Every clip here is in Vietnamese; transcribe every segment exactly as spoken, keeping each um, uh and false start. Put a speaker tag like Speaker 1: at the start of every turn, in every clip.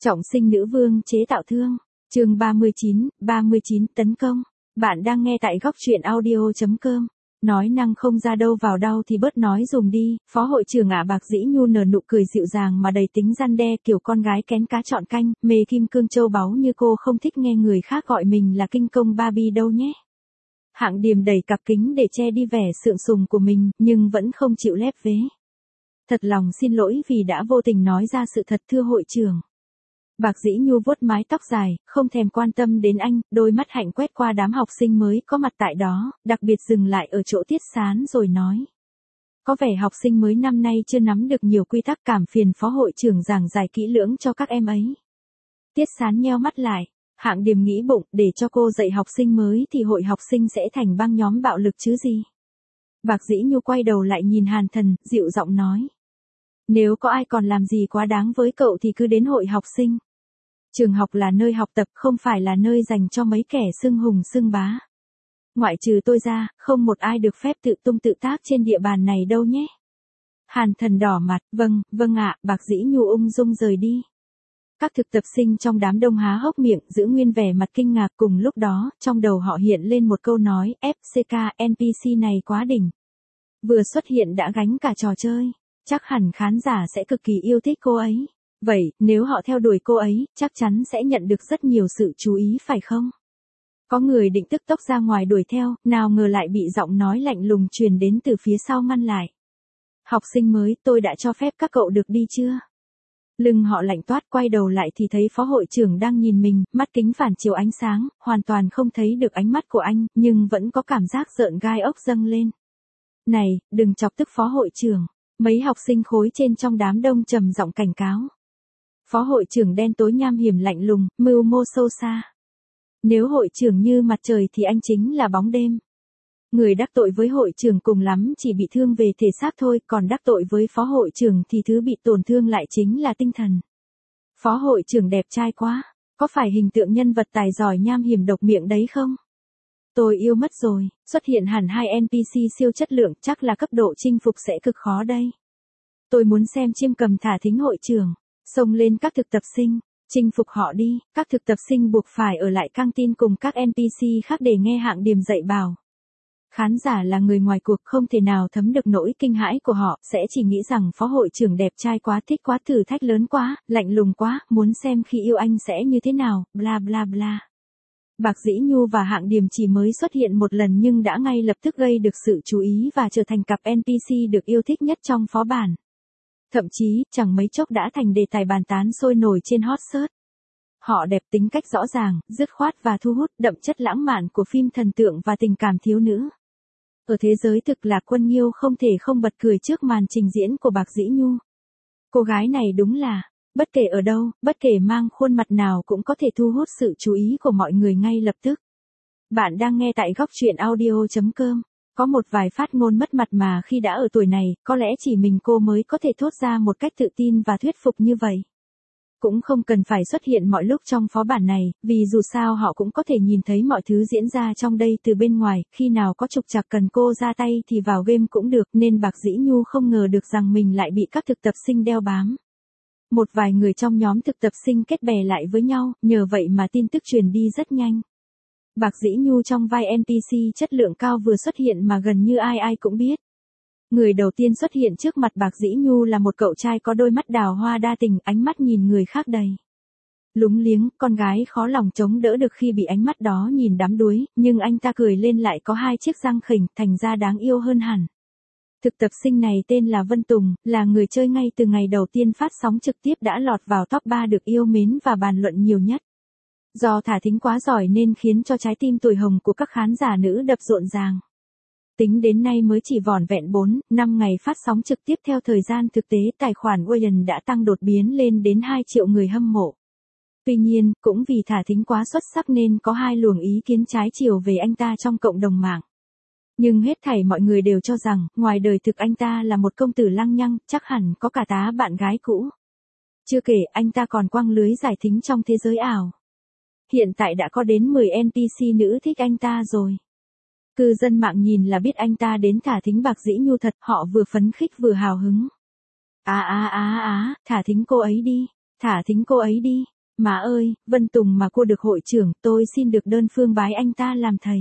Speaker 1: Trọng sinh nữ vương chế tạo thương. Chương ba mươi chín, ba mươi chín tấn công. Bạn đang nghe tại góc truyện audio chấm com. Nói năng không ra đâu vào đâu thì bớt nói dùng đi. Phó hội trưởng ả Bạc Dĩ Nhu nở nụ cười dịu dàng mà đầy tính răn đe, kiểu con gái kén cá chọn canh, mê kim cương châu báu như cô không thích nghe người khác gọi mình là kinh công Barbie đâu nhé. Hạng Điềm đẩy cặp kính để che đi vẻ sượng sùng của mình, nhưng vẫn không chịu lép vế. Thật lòng xin lỗi vì đã vô tình nói ra sự thật, thưa hội trưởng. Bạc Dĩ Nhu vuốt mái tóc dài, không thèm quan tâm đến anh, đôi mắt hạnh quét qua đám học sinh mới có mặt tại đó, đặc biệt dừng lại ở chỗ Tiết Sán rồi nói. Có vẻ học sinh mới năm nay chưa nắm được nhiều quy tắc, cảm phiền phó hội trưởng giảng giải kỹ lưỡng cho các em ấy. Tiết Sán nheo mắt lại, Hạng Điềm nghĩ bụng, để cho cô dạy học sinh mới thì hội học sinh sẽ thành băng nhóm bạo lực chứ gì. Bạc Dĩ Nhu quay đầu lại nhìn Hàn Thần, dịu giọng nói. Nếu có ai còn làm gì quá đáng với cậu thì cứ đến hội học sinh. Trường học là nơi học tập, không phải là nơi dành cho mấy kẻ xưng hùng xưng bá. Ngoại trừ tôi ra, không một ai được phép tự tung tự tác trên địa bàn này đâu nhé. Hàn Thần đỏ mặt, vâng, vâng ạ, Bạc Dĩ Nhu ung dung rời đi. Các thực tập sinh trong đám đông há hốc miệng, giữ nguyên vẻ mặt kinh ngạc. Cùng lúc đó, trong đầu họ hiện lên một câu nói, ép xê ca, en pê xê này quá đỉnh. Vừa xuất hiện đã gánh cả trò chơi. Chắc hẳn khán giả sẽ cực kỳ yêu thích cô ấy. Vậy, nếu họ theo đuổi cô ấy, chắc chắn sẽ nhận được rất nhiều sự chú ý phải không? Có người định tức tốc ra ngoài đuổi theo, nào ngờ lại bị giọng nói lạnh lùng truyền đến từ phía sau ngăn lại. Học sinh mới, tôi đã cho phép các cậu được đi chưa? Lưng họ lạnh toát, quay đầu lại thì thấy phó hội trưởng đang nhìn mình, mắt kính phản chiếu ánh sáng, hoàn toàn không thấy được ánh mắt của anh, nhưng vẫn có cảm giác rợn gai ốc dâng lên. Này, đừng chọc tức phó hội trưởng. Mấy học sinh khối trên trong đám đông trầm giọng cảnh cáo. Phó hội trưởng đen tối nham hiểm lạnh lùng, mưu mô sâu xa. Nếu hội trưởng như mặt trời thì anh chính là bóng đêm. Người đắc tội với hội trưởng cùng lắm chỉ bị thương về thể xác thôi, còn đắc tội với phó hội trưởng thì thứ bị tổn thương lại chính là tinh thần. Phó hội trưởng đẹp trai quá, có phải hình tượng nhân vật tài giỏi nham hiểm độc miệng đấy không? Tôi yêu mất rồi, xuất hiện hẳn hai en pê xê siêu chất lượng, chắc là cấp độ chinh phục sẽ cực khó đây. Tôi muốn xem chiêm cầm thả thính hội trưởng, xông lên các thực tập sinh, chinh phục họ đi. Các thực tập sinh buộc phải ở lại căng tin cùng các en pê xê khác để nghe Hạng Điềm dạy bảo. Khán giả là người ngoài cuộc không thể nào thấm được nỗi kinh hãi của họ, sẽ chỉ nghĩ rằng phó hội trưởng đẹp trai quá, thích quá, thử thách lớn quá, lạnh lùng quá, muốn xem khi yêu anh sẽ như thế nào, bla bla bla. Bạc Dĩ Nhu và Hạng Điềm chỉ mới xuất hiện một lần nhưng đã ngay lập tức gây được sự chú ý và trở thành cặp en pê xê được yêu thích nhất trong phó bản. Thậm chí, chẳng mấy chốc đã thành đề tài bàn tán sôi nổi trên hot search. Họ đẹp, tính cách rõ ràng, dứt khoát và thu hút, đậm chất lãng mạn của phim thần tượng và tình cảm thiếu nữ. Ở thế giới thực là Quân Nghiêu không thể không bật cười trước màn trình diễn của Bạc Dĩ Nhu. Cô gái này đúng là, bất kể ở đâu, bất kể mang khuôn mặt nào cũng có thể thu hút sự chú ý của mọi người ngay lập tức. Bạn đang nghe tại góc truyện audio chấm com. Có một vài phát ngôn mất mặt mà khi đã ở tuổi này, có lẽ chỉ mình cô mới có thể thốt ra một cách tự tin và thuyết phục như vậy. Cũng không cần phải xuất hiện mọi lúc trong phó bản này, vì dù sao họ cũng có thể nhìn thấy mọi thứ diễn ra trong đây từ bên ngoài, khi nào có trục trặc cần cô ra tay thì vào game cũng được, nên Bạc Dĩ Nhu không ngờ được rằng mình lại bị các thực tập sinh đeo bám. Một vài người trong nhóm thực tập sinh kết bè lại với nhau, nhờ vậy mà tin tức truyền đi rất nhanh. Bạc Dĩ Nhu trong vai en pê xê chất lượng cao vừa xuất hiện mà gần như ai ai cũng biết. Người đầu tiên xuất hiện trước mặt Bạc Dĩ Nhu là một cậu trai có đôi mắt đào hoa đa tình, ánh mắt nhìn người khác đầy lúng liếng, con gái khó lòng chống đỡ được khi bị ánh mắt đó nhìn đắm đuối, nhưng anh ta cười lên lại có hai chiếc răng khỉnh, thành ra đáng yêu hơn hẳn. Thực tập sinh này tên là Vân Tùng, là người chơi ngay từ ngày đầu tiên phát sóng trực tiếp đã lọt vào top ba được yêu mến và bàn luận nhiều nhất. Do thả thính quá giỏi nên khiến cho trái tim tuổi hồng của các khán giả nữ đập rộn ràng. Tính đến nay mới chỉ vỏn vẹn bốn, năm ngày phát sóng trực tiếp theo thời gian thực tế, tài khoản Wayan đã tăng đột biến lên đến hai triệu người hâm mộ. Tuy nhiên, cũng vì thả thính quá xuất sắc nên có hai luồng ý kiến trái chiều về anh ta trong cộng đồng mạng. Nhưng hết thảy mọi người đều cho rằng, ngoài đời thực anh ta là một công tử lăng nhăng, chắc hẳn có cả tá bạn gái cũ. Chưa kể, anh ta còn quăng lưới giải thính trong thế giới ảo. Hiện tại đã có đến mười en pê xê nữ thích anh ta rồi. Cư dân mạng nhìn là biết anh ta đến thả thính Bạc Dĩ Nhu thật, họ vừa phấn khích vừa hào hứng. Á á á á, thả thính cô ấy đi, Thả thính cô ấy đi. Má ơi, Vân Tùng mà cô được hội trưởng, tôi xin được đơn phương bái anh ta làm thầy.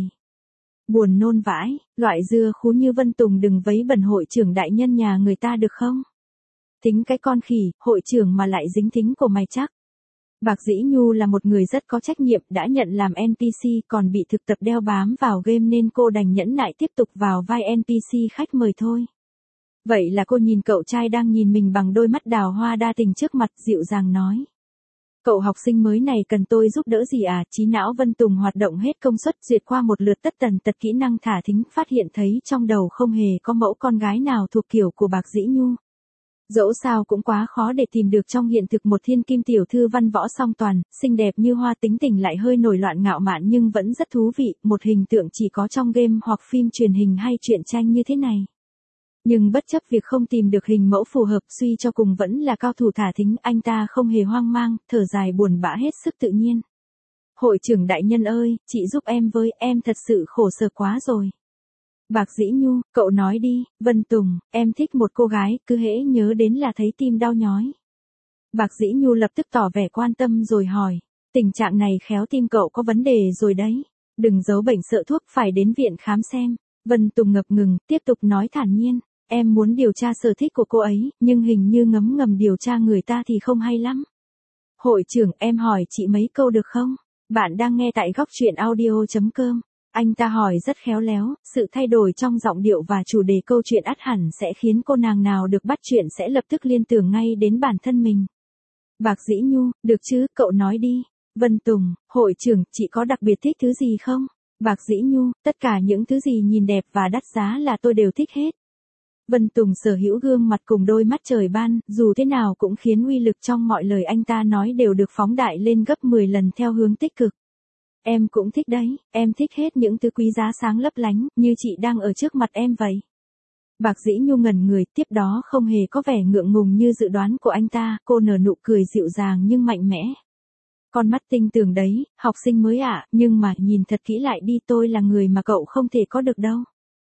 Speaker 1: Buồn nôn vãi, loại dưa khú như Vân Tùng đừng vấy bẩn hội trưởng đại nhân nhà người ta được không? Tính cái con khỉ, hội trưởng mà lại dính thính của mày chắc. Bạc Dĩ Nhu là một người rất có trách nhiệm, đã nhận làm en pê xê còn bị thực tập đeo bám vào game nên cô đành nhẫn nại tiếp tục vào vai en pê xê khách mời thôi. Vậy là cô nhìn cậu trai đang nhìn mình bằng đôi mắt đào hoa đa tình trước mặt, dịu dàng nói. Cậu học sinh mới này cần tôi giúp đỡ gì à? Trí não Vân Tùng hoạt động hết công suất, duyệt qua một lượt tất tần tật kỹ năng thả thính, phát hiện thấy trong đầu không hề có mẫu con gái nào thuộc kiểu của Bạc Dĩ Nhu. Dẫu sao cũng quá khó để tìm được trong hiện thực một thiên kim tiểu thư văn võ song toàn, xinh đẹp như hoa, tính tình lại hơi nổi loạn ngạo mạn nhưng vẫn rất thú vị, một hình tượng chỉ có trong game hoặc phim truyền hình hay truyện tranh như thế này. Nhưng bất chấp việc không tìm được hình mẫu phù hợp, suy cho cùng vẫn là cao thủ thả thính, anh ta không hề hoang mang, thở dài buồn bã hết sức tự nhiên. Hội trưởng đại nhân ơi, chị giúp em với, em thật sự khổ sở quá rồi. Bạc Dĩ Nhu, cậu nói đi. Vân Tùng, em thích một cô gái, cứ hễ nhớ đến là thấy tim đau nhói. Bạc Dĩ Nhu lập tức tỏ vẻ quan tâm rồi hỏi, tình trạng này khéo tim cậu có vấn đề rồi đấy. Đừng giấu bệnh sợ thuốc, phải đến viện khám xem. Vân Tùng ngập ngừng, tiếp tục nói thản nhiên. Em muốn điều tra sở thích của cô ấy, nhưng hình như ngấm ngầm điều tra người ta thì không hay lắm. Hội trưởng, em hỏi chị mấy câu được không? Bạn đang nghe tại góc truyện audio chấm com. Anh ta hỏi rất khéo léo, sự thay đổi trong giọng điệu và chủ đề câu chuyện ắt hẳn sẽ khiến cô nàng nào được bắt chuyện sẽ lập tức liên tưởng ngay đến bản thân mình. Bạc Dĩ Nhu, được chứ, cậu nói đi. Vân Tùng, hội trưởng, chị có đặc biệt thích thứ gì không? Bạc Dĩ Nhu, tất cả những thứ gì nhìn đẹp và đắt giá là tôi đều thích hết. Vân Tùng sở hữu gương mặt cùng đôi mắt trời ban, dù thế nào cũng khiến uy lực trong mọi lời anh ta nói đều được phóng đại lên gấp mười lần theo hướng tích cực. Em cũng thích đấy, em thích hết những thứ quý giá sáng lấp lánh, như chị đang ở trước mặt em vậy. Bạc Dĩ Nhu ngẩn người, tiếp đó không hề có vẻ ngượng ngùng như dự đoán của anh ta, cô nở nụ cười dịu dàng nhưng mạnh mẽ. Con mắt tinh tường đấy, học sinh mới ạ, à, nhưng mà nhìn thật kỹ lại đi, tôi là người mà cậu không thể có được đâu.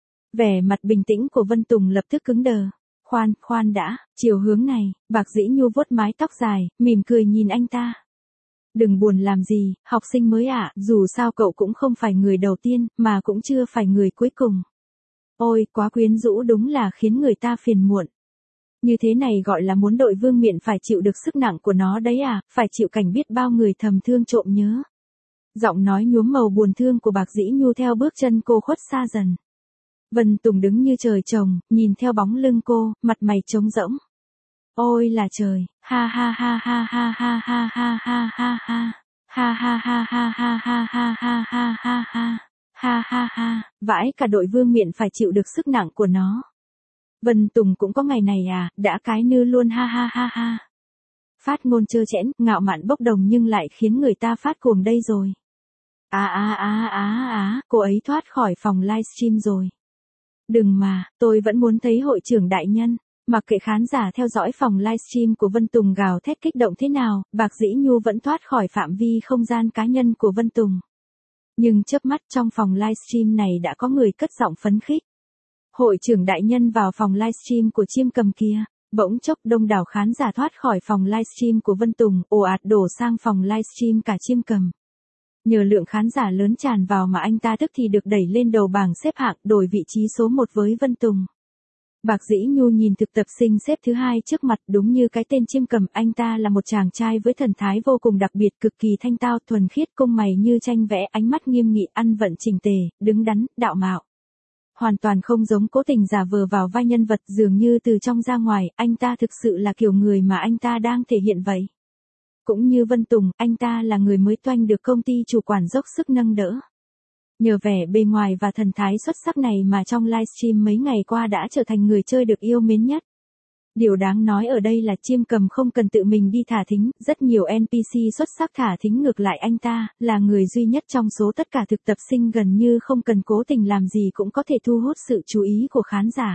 Speaker 1: Vẻ mặt bình tĩnh của Vân Tùng lập tức cứng đờ. Khoan, khoan đã, chiều hướng này, Bạc Dĩ Nhu vuốt mái tóc dài, mỉm cười nhìn anh ta. Đừng buồn làm gì, học sinh mới ạ, à, dù sao cậu cũng không phải người đầu tiên, mà cũng chưa phải người cuối cùng. Ôi, quá quyến rũ đúng là khiến người ta phiền muộn. Như thế này gọi là muốn đội vương miện phải chịu được sức nặng của nó đấy à, phải chịu cảnh biết bao người thầm thương trộm nhớ. Giọng nói nhuốm màu buồn thương của Bạc Dĩ Nhu theo bước chân cô khuất xa dần. Vân Tùng đứng như trời trồng, nhìn theo bóng lưng cô, mặt mày trống rỗng. Ôi là trời, ha ha ha ha ha ha ha ha ha ha ha, ha ha ha ha ha ha ha ha ha ha ha, ha ha ha, vãi cả đội vương miện phải chịu được sức nặng của nó. Vân Tùng cũng có ngày này à, đã cái nư luôn ha ha ha ha. Phát ngôn trơ trẽn, ngạo mạn bốc đồng nhưng lại khiến người ta phát cuồng đây rồi. Á á á á á, cô ấy thoát khỏi phòng livestream rồi. Đừng mà, tôi vẫn muốn thấy hội trưởng đại nhân. Mặc kệ khán giả theo dõi phòng livestream của Vân Tùng gào thét kích động thế nào, Bạc Dĩ Nhu vẫn thoát khỏi phạm vi không gian cá nhân của Vân Tùng. Nhưng chớp mắt trong phòng livestream này đã có người cất giọng phấn khích. Hội trưởng đại nhân vào phòng livestream của Chiêm Cầm kia. Bỗng chốc đông đảo khán giả thoát khỏi phòng livestream của Vân Tùng, ồ ạt đổ sang phòng livestream cả Chiêm Cầm. Nhờ lượng khán giả lớn tràn vào mà anh ta tức thì được đẩy lên đầu bảng xếp hạng, đổi vị trí số một với Vân Tùng. Bạc Dĩ Nhu nhìn thực tập sinh xếp thứ hai trước mặt, đúng như cái tên Chiêm Cầm, anh ta là một chàng trai với thần thái vô cùng đặc biệt, cực kỳ thanh tao, thuần khiết, cung mày như tranh vẽ, ánh mắt nghiêm nghị, ăn vận chỉnh tề, đứng đắn, đạo mạo. Hoàn toàn không giống cố tình giả vờ vào vai nhân vật, dường như từ trong ra ngoài, anh ta thực sự là kiểu người mà anh ta đang thể hiện vậy. Cũng như Vân Tùng, anh ta là người mới toanh được công ty chủ quản dốc sức nâng đỡ. Nhờ vẻ bề ngoài và thần thái xuất sắc này mà trong livestream mấy ngày qua đã trở thành người chơi được yêu mến nhất. Điều đáng nói ở đây là Chiêm Cầm không cần tự mình đi thả thính, rất nhiều en pê xê xuất sắc thả thính ngược lại anh ta, là người duy nhất trong số tất cả thực tập sinh gần như không cần cố tình làm gì cũng có thể thu hút sự chú ý của khán giả.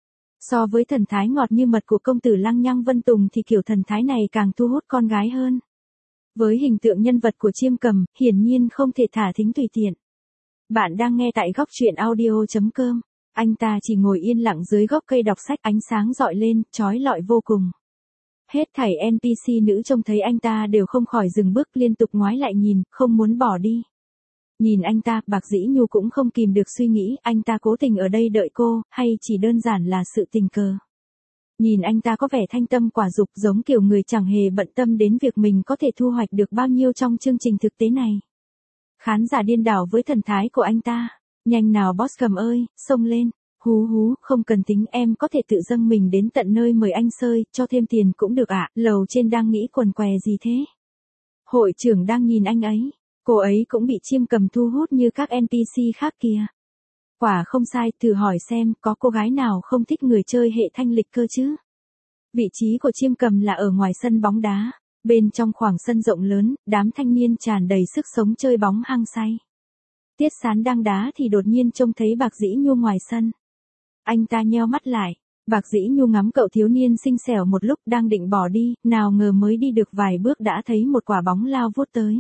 Speaker 1: So với thần thái ngọt như mật của công tử lăng nhăng Vân Tùng thì kiểu thần thái này càng thu hút con gái hơn. Với hình tượng nhân vật của Chiêm Cầm, hiển nhiên không thể thả thính tùy tiện. Bạn đang nghe tại góc truyện audio chấm com. Anh ta chỉ ngồi yên lặng dưới gốc cây đọc sách, ánh sáng rọi lên, chói lọi vô cùng. Hết thảy en pê xê nữ trông thấy anh ta đều không khỏi dừng bước liên tục ngoái lại nhìn, không muốn bỏ đi. Nhìn anh ta, Bạc Dĩ Nhu cũng không kìm được suy nghĩ, anh ta cố tình ở đây đợi cô, hay chỉ đơn giản là sự tình cờ. Nhìn anh ta có vẻ thanh tâm quả dục giống kiểu người chẳng hề bận tâm đến việc mình có thể thu hoạch được bao nhiêu trong chương trình thực tế này. Khán giả điên đảo với thần thái của anh ta. Nhanh nào boss cầm ơi, xông lên. Hú hú, không cần tính, em có thể tự dâng mình đến tận nơi mời anh sơi, cho thêm tiền cũng được ạ. Lầu trên đang nghĩ quần què gì thế? Hội trưởng đang nhìn anh ấy. Cô ấy cũng bị Chiêm Cầm thu hút như các en pê xê khác kìa. Quả không sai, thử hỏi xem, có cô gái nào không thích người chơi hệ thanh lịch cơ chứ? Vị trí của Chiêm Cầm là ở ngoài sân bóng đá. Bên trong khoảng sân rộng lớn, đám thanh niên tràn đầy sức sống chơi bóng hăng say. Tiết Sán đang đá thì đột nhiên trông thấy Bạc Dĩ Nhu ngoài sân. Anh ta nheo mắt lại. Bạc Dĩ Nhu ngắm cậu thiếu niên xinh xẻo một lúc đang định bỏ đi, nào ngờ mới đi được vài bước đã thấy một quả bóng lao vút tới.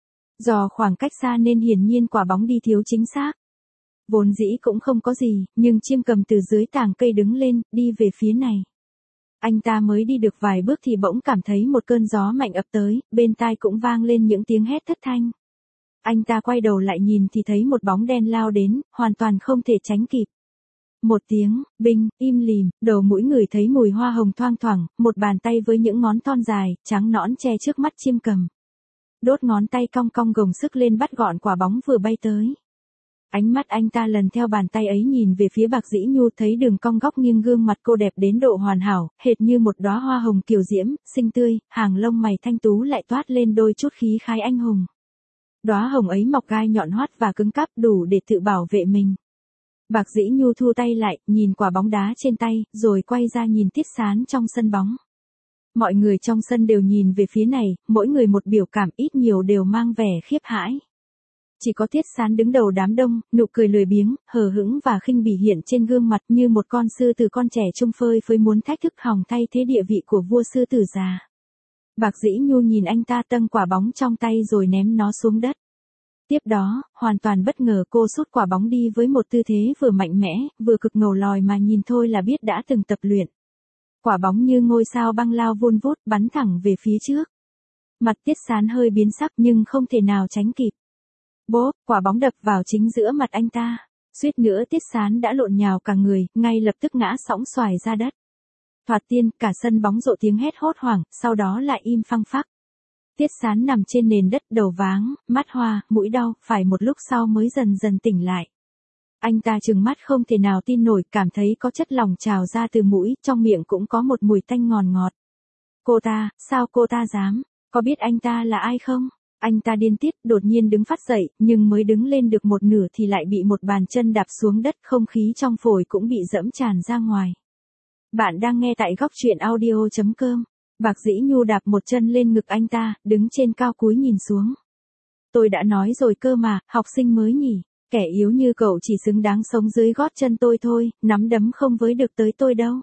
Speaker 1: Do khoảng cách xa nên hiển nhiên quả bóng đi thiếu chính xác. Vốn dĩ cũng không có gì, nhưng Chiêm Cầm từ dưới tàng cây đứng lên, đi về phía này. Anh ta mới đi được vài bước thì bỗng cảm thấy một cơn gió mạnh ập tới, bên tai cũng vang lên những tiếng hét thất thanh. Anh ta quay đầu lại nhìn thì thấy một bóng đen lao đến, hoàn toàn không thể tránh kịp. Một tiếng, binh, im lìm, đầu mũi người thấy mùi hoa hồng thoang thoảng, một bàn tay với những ngón thon dài, trắng nõn che trước mắt Chiêm Cầm. Đốt ngón tay cong cong gồng sức lên bắt gọn quả bóng vừa bay tới. Ánh mắt anh ta lần theo bàn tay ấy nhìn về phía Bạc Dĩ Nhu thấy đường cong góc nghiêng gương mặt cô đẹp đến độ hoàn hảo, hệt như một đóa hoa hồng kiều diễm, xinh tươi, hàng lông mày thanh tú lại toát lên đôi chút khí khái anh hùng. Đóa hồng ấy mọc gai nhọn hoắt và cứng cáp đủ để tự bảo vệ mình. Bạc Dĩ Nhu thu tay lại, nhìn quả bóng đá trên tay, rồi quay ra nhìn Tiết Sán trong sân bóng. Mọi người trong sân đều nhìn về phía này, mỗi người một biểu cảm ít nhiều đều mang vẻ khiếp hãi. Chỉ có Tiết Sán đứng đầu đám đông, nụ cười lười biếng, hờ hững và khinh bỉ hiện trên gương mặt như một con sư tử con trẻ trung phơi phới muốn thách thức hòng thay thế địa vị của vua sư tử già. Bạc Dĩ Nhu nhìn anh ta tâng quả bóng trong tay rồi ném nó xuống đất. Tiếp đó, hoàn toàn bất ngờ cô sút quả bóng đi với một tư thế vừa mạnh mẽ, vừa cực ngầu lòi mà nhìn thôi là biết đã từng tập luyện. Quả bóng như ngôi sao băng lao vun vút bắn thẳng về phía trước. Mặt Tiết Sán hơi biến sắc nhưng không thể nào tránh kịp. Bốp, quả bóng đập vào chính giữa mặt anh ta. Suýt nữa Tiết Sán đã lộn nhào cả người, ngay lập tức ngã sõng xoài ra đất. Thoạt tiên, cả sân bóng rộ tiếng hét hốt hoảng, sau đó lại im phăng phắc. Tiết Sán nằm trên nền đất đầu váng, mắt hoa, mũi đau, phải một lúc sau mới dần dần tỉnh lại. Anh ta trừng mắt không thể nào tin nổi, cảm thấy có chất lỏng trào ra từ mũi, trong miệng cũng có một mùi tanh ngọt ngọt. Cô ta, sao cô ta dám, có biết anh ta là ai không? Anh ta điên tiết, đột nhiên đứng phát dậy, nhưng mới đứng lên được một nửa thì lại bị một bàn chân đạp xuống đất, không khí trong phổi cũng bị dẫm tràn ra ngoài. Bạn đang nghe tại góc truyện audio chấm com. Bạc Dĩ Nhu đạp một chân lên ngực anh ta, đứng trên cao cúi nhìn xuống. Tôi đã nói rồi cơ mà, học sinh mới nhỉ, kẻ yếu như cậu chỉ xứng đáng sống dưới gót chân tôi thôi, nắm đấm không với được tới tôi đâu.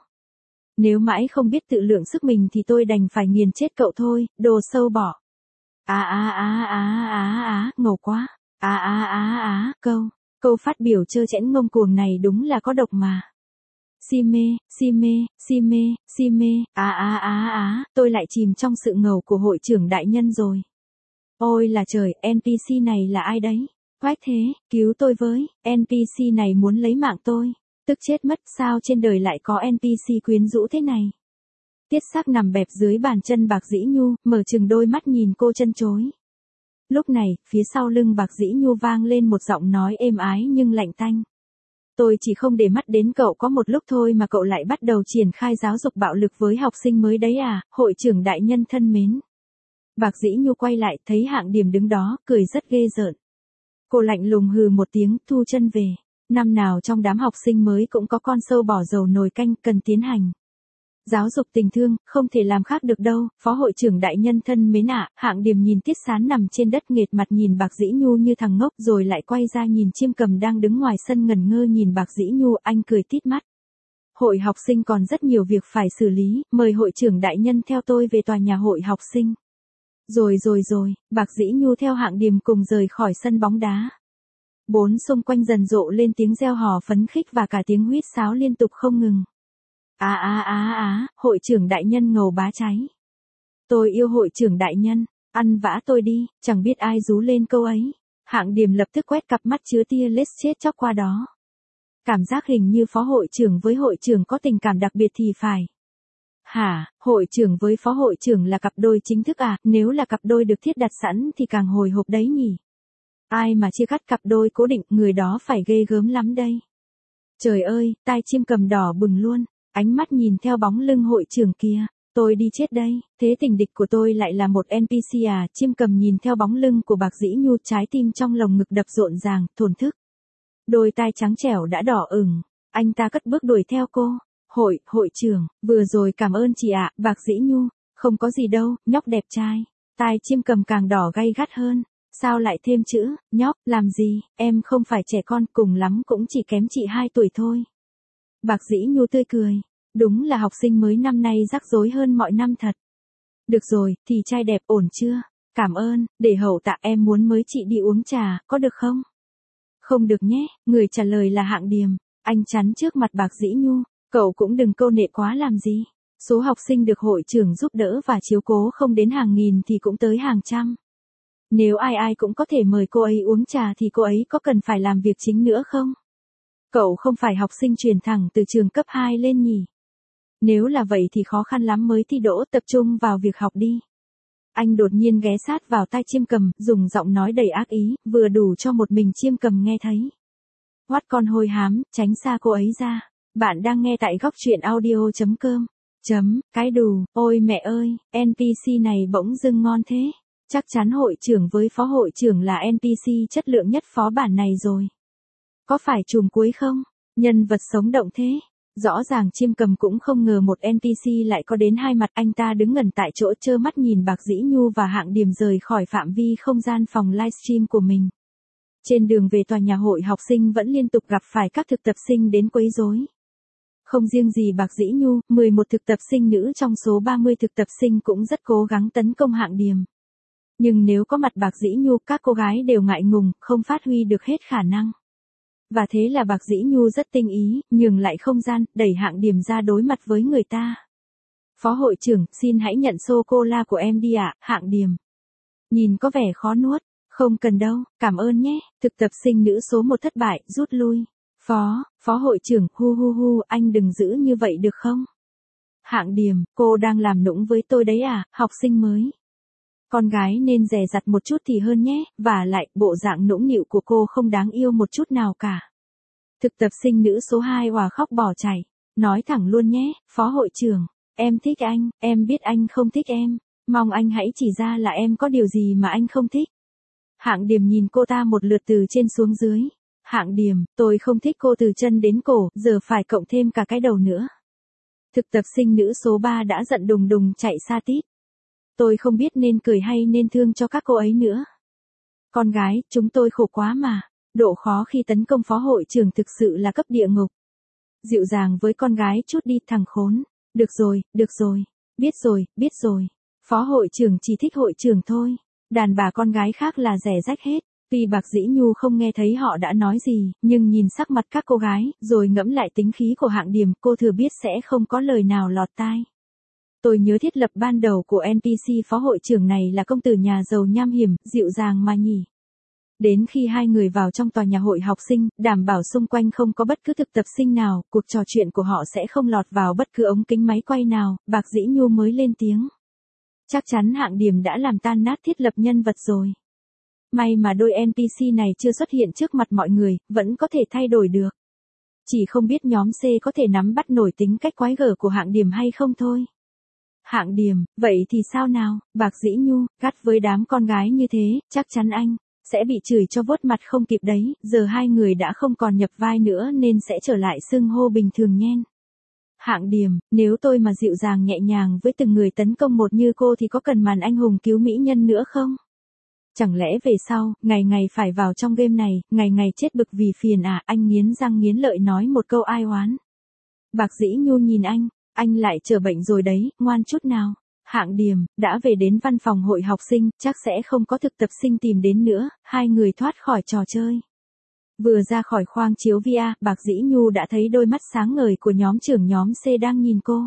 Speaker 1: Nếu mãi không biết tự lượng sức mình thì tôi đành phải nghiền chết cậu thôi, đồ sâu bọ. Á á á á á á, ngầu quá. Á á á á, câu, câu phát biểu trơ trẽn ngông cuồng này đúng là có độc mà. Si mê, si mê, si mê, si mê, á á á á, tôi lại chìm trong sự ngầu của hội trưởng đại nhân rồi. Ôi là trời, en pê xê này là ai đấy? Quách thế, cứu tôi với, en pê xê này muốn lấy mạng tôi. Tức chết mất, sao trên đời lại có en pê xê quyến rũ thế này? Tiết Sắc nằm bẹp dưới bàn chân Bạc Dĩ Nhu, mở chừng đôi mắt nhìn cô chân chối. Lúc này, phía sau lưng Bạc Dĩ Nhu vang lên một giọng nói êm ái nhưng lạnh tanh. Tôi chỉ không để mắt đến cậu có một lúc thôi mà cậu lại bắt đầu triển khai giáo dục bạo lực với học sinh mới đấy à, hội trưởng đại nhân thân mến. Bạc Dĩ Nhu quay lại thấy Hạng Điềm đứng đó, cười rất ghê rợn. Cô lạnh lùng hừ một tiếng, thu chân về. Năm nào trong đám học sinh mới cũng có con sâu bỏ dầu nồi canh cần tiến hành. Giáo dục tình thương, không thể làm khác được đâu, phó hội trưởng đại nhân thân mến ạ. Hạng Điềm nhìn Tiết Sán nằm trên đất nghệt mặt nhìn Bạc Dĩ Nhu như thằng ngốc rồi lại quay ra nhìn Chiêm Cầm đang đứng ngoài sân ngẩn ngơ nhìn Bạc Dĩ Nhu, anh cười tít mắt. Hội học sinh còn rất nhiều việc phải xử lý, mời hội trưởng đại nhân theo tôi về tòa nhà hội học sinh. Rồi rồi rồi, Bạc Dĩ Nhu theo Hạng Điềm cùng rời khỏi sân bóng đá. Bốn xung quanh dần rộ lên tiếng reo hò phấn khích và cả tiếng huýt sáo liên tục không ngừng. Á á á á, hội trưởng đại nhân ngầu bá cháy. Tôi yêu hội trưởng đại nhân, ăn vã tôi đi, chẳng biết ai rú lên câu ấy. Hạng Điềm lập tức quét cặp mắt chứa tia lết chết chóc qua đó. Cảm giác hình như phó hội trưởng với hội trưởng có tình cảm đặc biệt thì phải. Hả, hội trưởng với phó hội trưởng là cặp đôi chính thức à, nếu là cặp đôi được thiết đặt sẵn thì càng hồi hộp đấy nhỉ. Ai mà chia cắt cặp đôi cố định, người đó phải ghê gớm lắm đây. Trời ơi, tai chim cầm đỏ bừng luôn, ánh mắt nhìn theo bóng lưng hội trưởng kia, tôi đi chết đây, thế tình địch của tôi lại là một en pê xê à, chim cầm nhìn theo bóng lưng của Bạc Dĩ Nhu, trái tim trong lồng ngực đập rộn ràng, thổn thức. Đôi tai trắng trẻo đã đỏ ửng, anh ta cất bước đuổi theo cô. Hội, hội trưởng, vừa rồi cảm ơn chị ạ, Bạc Dĩ Nhu, không có gì đâu, nhóc đẹp trai. Tai chim cầm càng đỏ gay gắt hơn, sao lại thêm chữ, nhóc, làm gì, em không phải trẻ con, cùng lắm cũng chỉ kém chị hai tuổi thôi. Bạc Dĩ Nhu tươi cười, đúng là học sinh mới năm nay rắc rối hơn mọi năm thật. Được rồi, thì trai đẹp ổn chưa? Cảm ơn, để hậu tạ em muốn mới chị đi uống trà, có được không? Không được nhé, người trả lời là Hạng Điềm, anh chắn trước mặt Bạc Dĩ Nhu. Cậu cũng đừng câu nệ quá làm gì. Số học sinh được hội trưởng giúp đỡ và chiếu cố không đến hàng nghìn thì cũng tới hàng trăm. Nếu ai ai cũng có thể mời cô ấy uống trà thì cô ấy có cần phải làm việc chính nữa không? Cậu không phải học sinh truyền thẳng từ trường cấp hai lên nhỉ? Nếu là vậy thì khó khăn lắm mới thi đỗ, tập trung vào việc học đi. Anh đột nhiên ghé sát vào tai chim cầm, dùng giọng nói đầy ác ý, vừa đủ cho một mình chim cầm nghe thấy. Hoắt con hôi hám, tránh xa cô ấy ra. Bạn đang nghe tại góc truyện audio.com. Chấm, cái đù, ôi mẹ ơi, en pê xê này bỗng dưng ngon thế. Chắc chắn hội trưởng với phó hội trưởng là en pê xê chất lượng nhất phó bản này rồi. Có phải chùm cuối không? Nhân vật sống động thế. Rõ ràng chim cầm cũng không ngờ một en pê xê lại có đến hai mặt, anh ta đứng ngẩn tại chỗ trơ mắt nhìn Bạc Dĩ Nhu và Hạng Điềm rời khỏi phạm vi không gian phòng livestream của mình. Trên đường về tòa nhà hội học sinh vẫn liên tục gặp phải các thực tập sinh đến quấy rối. Không riêng gì Bạc Dĩ Nhu, mười một thực tập sinh nữ trong số ba mươi thực tập sinh cũng rất cố gắng tấn công Hạng Điềm. Nhưng nếu có mặt Bạc Dĩ Nhu, các cô gái đều ngại ngùng, không phát huy được hết khả năng. Và thế là Bạc Dĩ Nhu rất tinh ý, nhường lại không gian, đẩy Hạng Điềm ra đối mặt với người ta. Phó hội trưởng, xin hãy nhận sô-cô-la của em đi ạ, Hạng Điềm. Nhìn có vẻ khó nuốt, không cần đâu, cảm ơn nhé, thực tập sinh nữ số một thất bại, rút lui. Phó, phó hội trưởng, hu hu hu, anh đừng giữ như vậy được không? Hạng Điềm, cô đang làm nũng với tôi đấy à, học sinh mới. Con gái nên dè dặt một chút thì hơn nhé, và lại, bộ dạng nũng nịu của cô không đáng yêu một chút nào cả. Thực tập sinh nữ số hai òa khóc bỏ chảy, nói thẳng luôn nhé, phó hội trưởng, em thích anh, em biết anh không thích em, mong anh hãy chỉ ra là em có điều gì mà anh không thích. Hạng Điềm nhìn cô ta một lượt từ trên xuống dưới. Hạng Điềm, tôi không thích cô từ chân đến cổ, giờ phải cộng thêm cả cái đầu nữa. Thực tập sinh nữ số ba đã giận đùng đùng chạy xa tít. Tôi không biết nên cười hay nên thương cho các cô ấy nữa. Con gái, chúng tôi khổ quá mà. Độ khó khi tấn công phó hội trưởng thực sự là cấp địa ngục. Dịu dàng với con gái chút đi, thằng khốn. Được rồi, được rồi. Biết rồi, biết rồi. Phó hội trưởng chỉ thích hội trưởng thôi. Đàn bà con gái khác là rẻ rách hết. Tuy Bạc Dĩ Nhu không nghe thấy họ đã nói gì, nhưng nhìn sắc mặt các cô gái, rồi ngẫm lại tính khí của Hạng Điềm, cô thừa biết sẽ không có lời nào lọt tai. Tôi nhớ thiết lập ban đầu của en pê xê phó hội trưởng này là công tử nhà giàu nham hiểm, dịu dàng mà nhỉ. Đến khi hai người vào trong tòa nhà hội học sinh, đảm bảo xung quanh không có bất cứ thực tập sinh nào, cuộc trò chuyện của họ sẽ không lọt vào bất cứ ống kính máy quay nào, Bạc Dĩ Nhu mới lên tiếng. Chắc chắn Hạng Điềm đã làm tan nát thiết lập nhân vật rồi. May mà đôi en pê xê này chưa xuất hiện trước mặt mọi người, vẫn có thể thay đổi được. Chỉ không biết nhóm C có thể nắm bắt nổi tính cách quái gở của Hạng Điềm hay không thôi. Hạng Điềm, vậy thì sao nào, Bạc Dĩ Nhu, gắt với đám con gái như thế, chắc chắn anh sẽ bị chửi cho vuốt mặt không kịp đấy, giờ hai người đã không còn nhập vai nữa nên sẽ trở lại xưng hô bình thường nhen. Hạng Điềm, nếu tôi mà dịu dàng nhẹ nhàng với từng người tấn công một như cô thì có cần màn anh hùng cứu mỹ nhân nữa không? Chẳng lẽ về sau, ngày ngày phải vào trong game này, ngày ngày chết bực vì phiền à, anh nghiến răng nghiến lợi nói một câu ai oán. Bạc Dĩ Nhu nhìn anh, anh lại trở bệnh rồi đấy, ngoan chút nào. Hạng Điềm, đã về đến văn phòng hội học sinh, chắc sẽ không có thực tập sinh tìm đến nữa, hai người thoát khỏi trò chơi. Vừa ra khỏi khoang chiếu vi a, Bạc Dĩ Nhu đã thấy đôi mắt sáng ngời của nhóm trưởng nhóm C đang nhìn cô.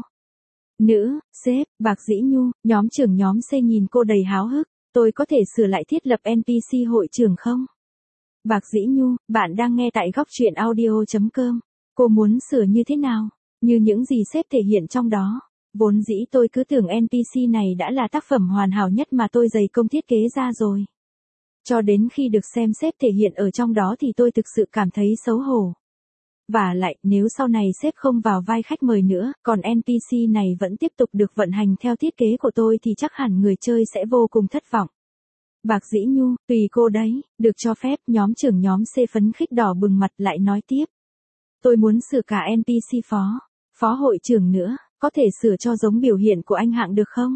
Speaker 1: Nữ, sếp, Bạc Dĩ Nhu, nhóm trưởng nhóm C nhìn cô đầy háo hức. Tôi có thể sửa lại thiết lập en pê xê hội trưởng không? Bạc Dĩ Nhu, bạn đang nghe tại góc truyện audio.com. Cô muốn sửa như thế nào? Như những gì sếp thể hiện trong đó. Vốn dĩ tôi cứ tưởng en pê xê này đã là tác phẩm hoàn hảo nhất mà tôi dày công thiết kế ra rồi. Cho đến khi được xem sếp thể hiện ở trong đó thì tôi thực sự cảm thấy xấu hổ. Và lại, nếu sau này sếp không vào vai khách mời nữa, còn en pê xê này vẫn tiếp tục được vận hành theo thiết kế của tôi thì chắc hẳn người chơi sẽ vô cùng thất vọng. Bạc Dĩ Nhu, tùy cô đấy, được cho phép, nhóm trưởng nhóm C phấn khích đỏ bừng mặt lại nói tiếp. Tôi muốn sửa cả en pê xê phó, phó hội trưởng nữa, có thể sửa cho giống biểu hiện của anh Hạng được không?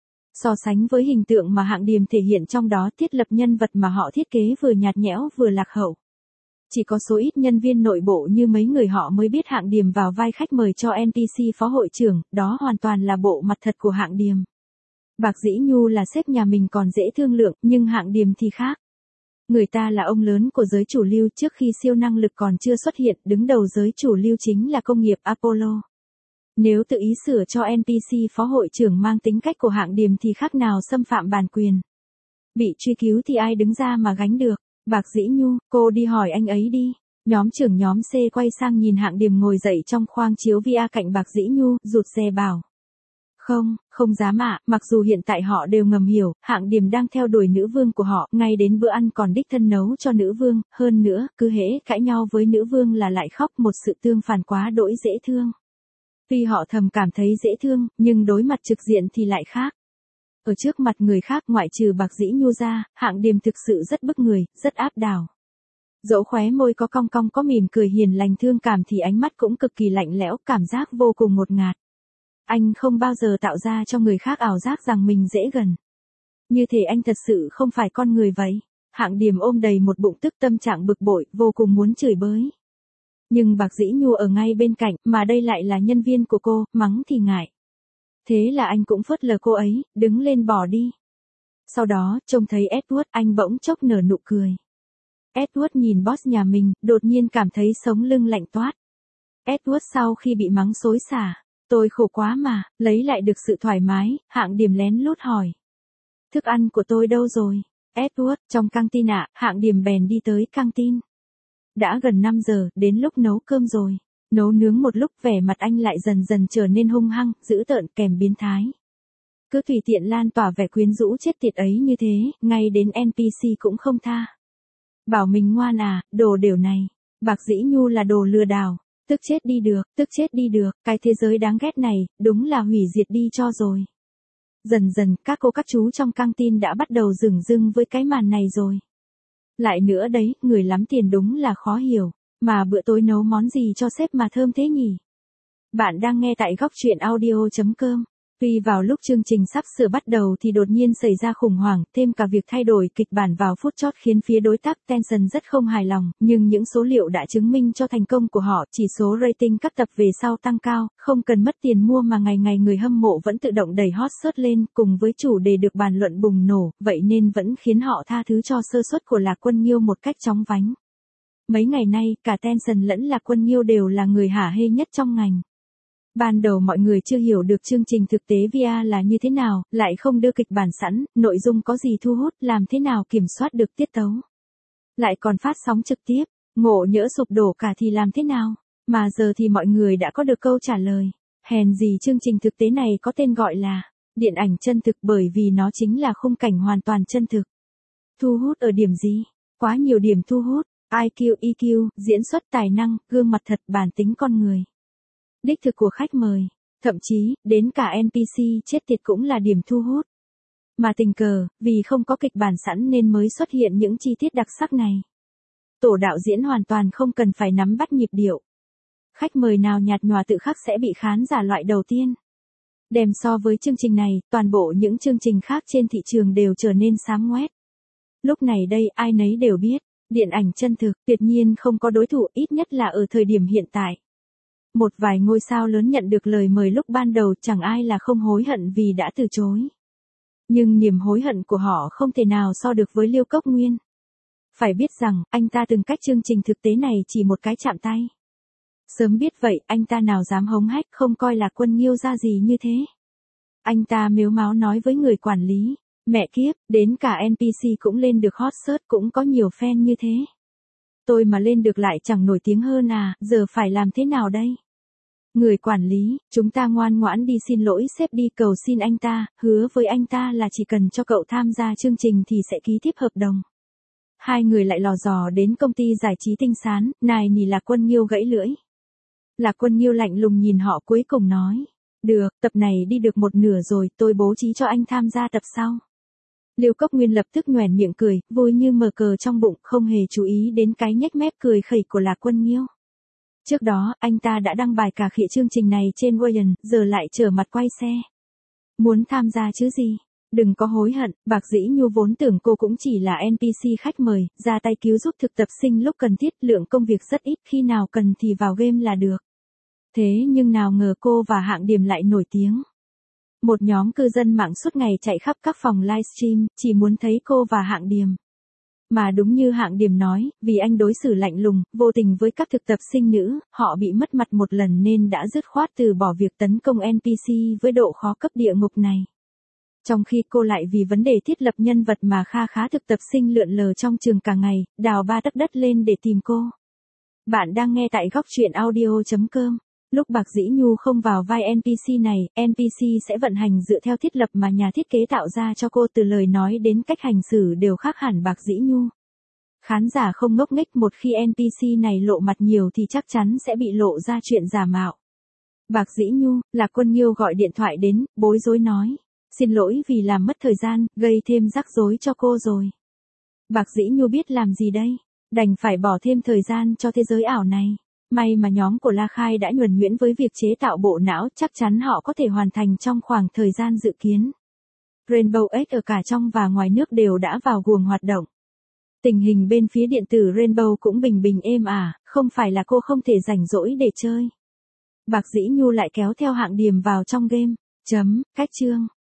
Speaker 1: So sánh với hình tượng mà Hạng Điềm thể hiện trong đó, thiết lập nhân vật mà họ thiết kế vừa nhạt nhẽo vừa lạc hậu. Chỉ có số ít nhân viên nội bộ như mấy người họ mới biết Hạng Điềm vào vai khách mời cho en pê xê phó hội trưởng, đó hoàn toàn là bộ mặt thật của Hạng Điềm. Bạc Dĩ Nhu là sếp nhà mình còn dễ thương lượng, nhưng Hạng Điềm thì khác. Người ta là ông lớn của giới chủ lưu, trước khi siêu năng lực còn chưa xuất hiện, đứng đầu giới chủ lưu chính là công nghiệp Apollo. Nếu tự ý sửa cho en pê xê phó hội trưởng mang tính cách của Hạng Điềm thì khác nào xâm phạm bản quyền. Bị truy cứu thì ai đứng ra mà gánh được? Bạc Dĩ Nhu, cô đi hỏi anh ấy đi. Nhóm trưởng nhóm C quay sang nhìn Hạng Điềm ngồi dậy trong khoang chiếu vi a cạnh Bạc Dĩ Nhu, rụt rè bảo. Không, không dám ạ, mặc dù hiện tại họ đều ngầm hiểu, Hạng Điềm đang theo đuổi nữ vương của họ, ngay đến bữa ăn còn đích thân nấu cho nữ vương, hơn nữa, cứ hễ cãi nhau với nữ vương là lại khóc, một sự tương phản quá đỗi dễ thương. Tuy họ thầm cảm thấy dễ thương, nhưng đối mặt trực diện thì lại khác. Ở trước mặt người khác ngoại trừ Bạc Dĩ Nhu ra, Hạng Điềm thực sự rất bức người, rất áp đảo. Dẫu khóe môi có cong cong có mỉm cười hiền lành thương cảm thì ánh mắt cũng cực kỳ lạnh lẽo, cảm giác vô cùng ngột ngạt. Anh không bao giờ tạo ra cho người khác ảo giác rằng mình dễ gần. Như thể anh thật sự không phải con người vậy. Hạng Điềm ôm đầy một bụng tức, tâm trạng bực bội, vô cùng muốn chửi bới. Nhưng Bạc Dĩ Nhu ở ngay bên cạnh, mà đây lại là nhân viên của cô, mắng thì ngại. Thế là anh cũng phớt lờ cô ấy, đứng lên bỏ đi. Sau đó, trông thấy Edward, anh bỗng chốc nở nụ cười. Edward nhìn boss nhà mình, đột nhiên cảm thấy sống lưng lạnh toát. Edward sau khi bị mắng xối xả, tôi khổ quá mà, lấy lại được sự thoải mái, Hạng Điềm lén lút hỏi. Thức ăn của tôi đâu rồi? Edward, trong căng tin ạ, Hạng Điềm bèn đi tới căng tin. Đã gần năm giờ, đến lúc nấu cơm rồi. Nấu nướng một lúc vẻ mặt anh lại dần dần trở nên hung hăng, dữ tợn kèm biến thái. Cứ tùy tiện lan tỏa vẻ quyến rũ chết tiệt ấy như thế, ngay đến en pê xê cũng không tha. Bảo mình ngoan à, đồ đều này. Bạc Dĩ Nhu là đồ lừa đảo. Tức chết đi được, tức chết đi được, cái thế giới đáng ghét này, đúng là hủy diệt đi cho rồi. Dần dần, các cô các chú trong căng tin đã bắt đầu dửng dưng với cái màn này rồi. Lại nữa đấy, người lắm tiền đúng là khó hiểu. Mà bữa tối nấu món gì cho sếp mà thơm thế nhỉ? Bạn đang nghe tại góc truyện audio.com. Tuy vào lúc chương trình sắp sửa bắt đầu thì đột nhiên xảy ra khủng hoảng, thêm cả việc thay đổi kịch bản vào phút chót khiến phía đối tác Tencent rất không hài lòng, nhưng những số liệu đã chứng minh cho thành công của họ, chỉ số rating các tập về sau tăng cao, không cần mất tiền mua mà ngày ngày người hâm mộ vẫn tự động đẩy hot search lên, cùng với chủ đề được bàn luận bùng nổ, vậy nên vẫn khiến họ tha thứ cho sơ suất của Lạc Quân Nhiêu một cách chóng vánh. Mấy ngày nay, cả Tencent lẫn Lạc Quân Nhiêu đều là người hả hê nhất trong ngành. Ban đầu mọi người chưa hiểu được chương trình thực tế vê a là như thế nào, lại không đưa kịch bản sẵn, nội dung có gì thu hút, làm thế nào kiểm soát được tiết tấu. Lại còn phát sóng trực tiếp, ngộ nhỡ sụp đổ cả thì làm thế nào, mà giờ thì mọi người đã có được câu trả lời. Hèn gì chương trình thực tế này có tên gọi là điện ảnh chân thực bởi vì nó chính là khung cảnh hoàn toàn chân thực. Thu hút ở điểm gì? Quá nhiều điểm thu hút. i kiu, e kiu, diễn xuất tài năng, gương mặt thật, bản tính con người. Đích thực của khách mời, thậm chí, đến cả en pê xê chết tiệt cũng là điểm thu hút. Mà tình cờ, vì không có kịch bản sẵn nên mới xuất hiện những chi tiết đặc sắc này. Tổ đạo diễn hoàn toàn không cần phải nắm bắt nhịp điệu. Khách mời nào nhạt nhòa tự khắc sẽ bị khán giả loại đầu tiên. Đem so với chương trình này, toàn bộ những chương trình khác trên thị trường đều trở nên xám ngoét. Lúc này đây ai nấy đều biết. Điện ảnh chân thực, tuyệt nhiên không có đối thủ, ít nhất là ở thời điểm hiện tại. Một vài ngôi sao lớn nhận được lời mời lúc ban đầu chẳng ai là không hối hận vì đã từ chối. Nhưng niềm hối hận của họ không thể nào so được với Liêu Cốc Nguyên. Phải biết rằng, anh ta từng cách chương trình thực tế này chỉ một cái chạm tay. Sớm biết vậy, anh ta nào dám hống hách không coi là Quân Nghiêu ra gì như thế. Anh ta mếu máo nói với người quản lý, mẹ kiếp, đến cả en pê xê cũng lên được hot search cũng có nhiều fan như thế. Tôi mà lên được lại chẳng nổi tiếng hơn à, giờ phải làm thế nào đây? Người quản lý, chúng ta ngoan ngoãn đi xin lỗi sếp đi, cầu xin anh ta, hứa với anh ta là chỉ cần cho cậu tham gia chương trình thì sẽ ký tiếp hợp đồng. Hai người lại lò dò đến công ty giải trí Tinh Sán, này nì là Quân Nghiêu gãy lưỡi. Là Quân Nghiêu lạnh lùng nhìn họ cuối cùng nói, được, tập này đi được một nửa rồi, tôi bố trí cho anh tham gia tập sau. Liêu Cốc Nguyên lập tức nhoẻn miệng cười, vui như mờ cờ trong bụng, không hề chú ý đến cái nhếch mép cười khẩy của Lạc Quân Nghiêu. Trước đó, anh ta đã đăng bài cà khịa chương trình này trên Weian, giờ lại trở mặt quay xe. Muốn tham gia chứ gì? Đừng có hối hận, Bạc Dĩ Nhu vốn tưởng cô cũng chỉ là en pê xê khách mời, ra tay cứu giúp thực tập sinh lúc cần thiết, lượng công việc rất ít, khi nào cần thì vào game là được. Thế nhưng nào ngờ cô và Hạng Điềm lại nổi tiếng. Một nhóm cư dân mạng suốt ngày chạy khắp các phòng livestream, chỉ muốn thấy cô và Hạng Điềm. Mà đúng như Hạng Điềm nói, vì anh đối xử lạnh lùng, vô tình với các thực tập sinh nữ, họ bị mất mặt một lần nên đã dứt khoát từ bỏ việc tấn công en pê xê với độ khó cấp địa ngục này. Trong khi cô lại vì vấn đề thiết lập nhân vật mà kha khá thực tập sinh lượn lờ trong trường cả ngày, đào ba tấc đất lên để tìm cô. Bạn đang nghe tại góc truyện audio chấm com. Lúc Bạc Dĩ Nhu không vào vai en pê xê này, en pê xê sẽ vận hành dựa theo thiết lập mà nhà thiết kế tạo ra cho cô, từ lời nói đến cách hành xử đều khác hẳn Bạc Dĩ Nhu. Khán giả không ngốc nghếch, một khi en pê xê này lộ mặt nhiều thì chắc chắn sẽ bị lộ ra chuyện giả mạo. Bạc Dĩ Nhu, Lạc Quân Nghiêu gọi điện thoại đến, bối rối nói, xin lỗi vì làm mất thời gian, gây thêm rắc rối cho cô rồi. Bạc Dĩ Nhu biết làm gì đây, đành phải bỏ thêm thời gian cho thế giới ảo này. May mà nhóm của La Khai đã nhuần nhuyễn với việc chế tạo bộ não, chắc chắn họ có thể hoàn thành trong khoảng thời gian dự kiến. Rainbow X ở cả trong và ngoài nước đều đã vào guồng hoạt động. Tình hình bên phía điện tử Rainbow cũng bình bình êm ả, không phải là cô không thể rảnh rỗi để chơi. Bạc Dĩ Nhu lại kéo theo Hạng Điềm vào trong game. Chấm, cách chương.